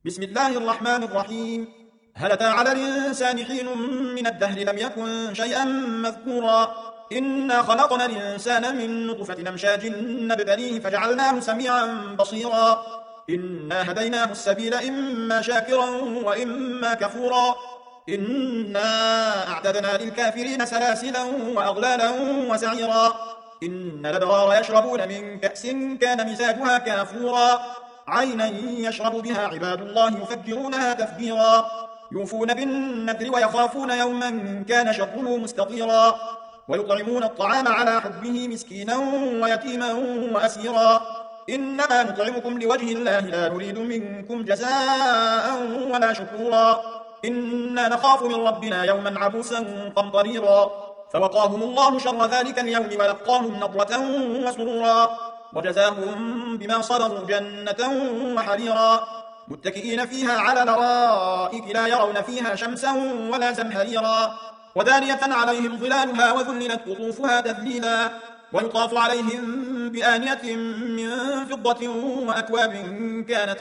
بسم الله الرحمن الرحيم. هل أتى على الإنسان حين من الدهر لم يكن شيئا مذكورا؟ إنا خلقنا الإنسان من نطفة أمشاج نبتليه فجعلناه سميعا بصيرا. إنا هديناه السبيل إما شاكرا وإما كفورا. إنا أعتدنا للكافرين سلاسلا وأغلالا وسعيرا. إن الأبرار يشربون من كأس كان مزاجها كافورا. عينا يشرب بها عباد الله يفجرونها تفجيرا. يوفون بالنذر ويخافون يوما كان شره مستطيرا. ويطعمون الطعام على حبه مسكينا ويتيما وأسيرا. إنما نطعمكم لوجه الله لا نريد منكم جزاء ولا شكورا. إنا نخاف من ربنا يوما عبوسا قمطريرا. فوقاهم الله شر ذلك اليوم ولقاهم نضرة وسرورا. وجزاهم بما صبروا جنة وحريرا. متكئين فيها على الارائك لا يرون فيها شمسا ولا زمهريرا. ودانية عليهم ظلالها وذللت قطوفها تذليلا. ويطاف عليهم بآنية من فضة وأكواب كانت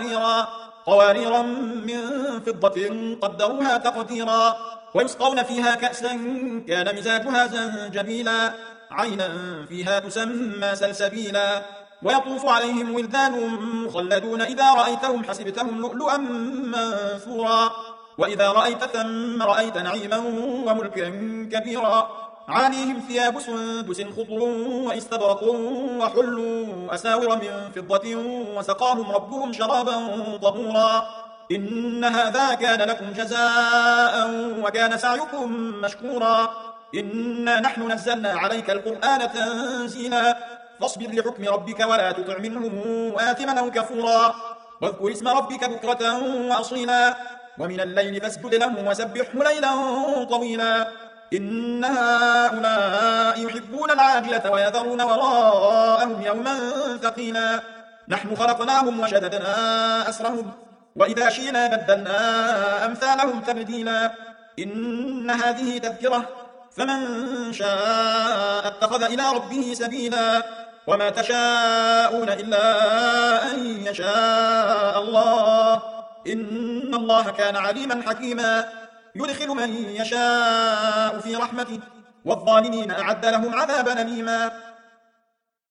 قواريرا من فضة قدروها تقديرا. ويسقون فيها كأسا كان مزاجها زنجبيلا. عينا فيها تسمى سلسبيلا. ويطوف عليهم ولدان مخلدون إذا رأيتهم حسبتهم لؤلؤا منثورا. وإذا رأيت ثم رأيت نعيما وملكا كبيرا. عاليهم ثياب سندس خضر واستبرق وحلوا أساور من فضة وسقاهم ربهم شرابا طهورا. إن هذا كان لكم جزاء وكان سعيكم مشكورا. إنا نحن نزلنا عليك القرآن تنزيلا. فاصبر لحكم ربك ولا تطع منهم آثما أو كفورا. واذكر اسم ربك بكرة وأصيلا. ومن الليل فاسجد له وسبحه ليلا طويلا. إن هؤلاء يحبون العاجلة ويذرون وراءهم يوما ثقيلا. نحن خلقناهم وشددنا أسرهم وإذا شئنا بدلنا أمثالهم تبديلا. إن هذه تذكرة فمن شاء اتخذ إلى ربه سبيلا. وما تشاءون إلا أن يشاء الله. إن الله كان عليما حكيما. يدخل من يشاء في رحمته والظالمين أعد لهم عذابا أليما.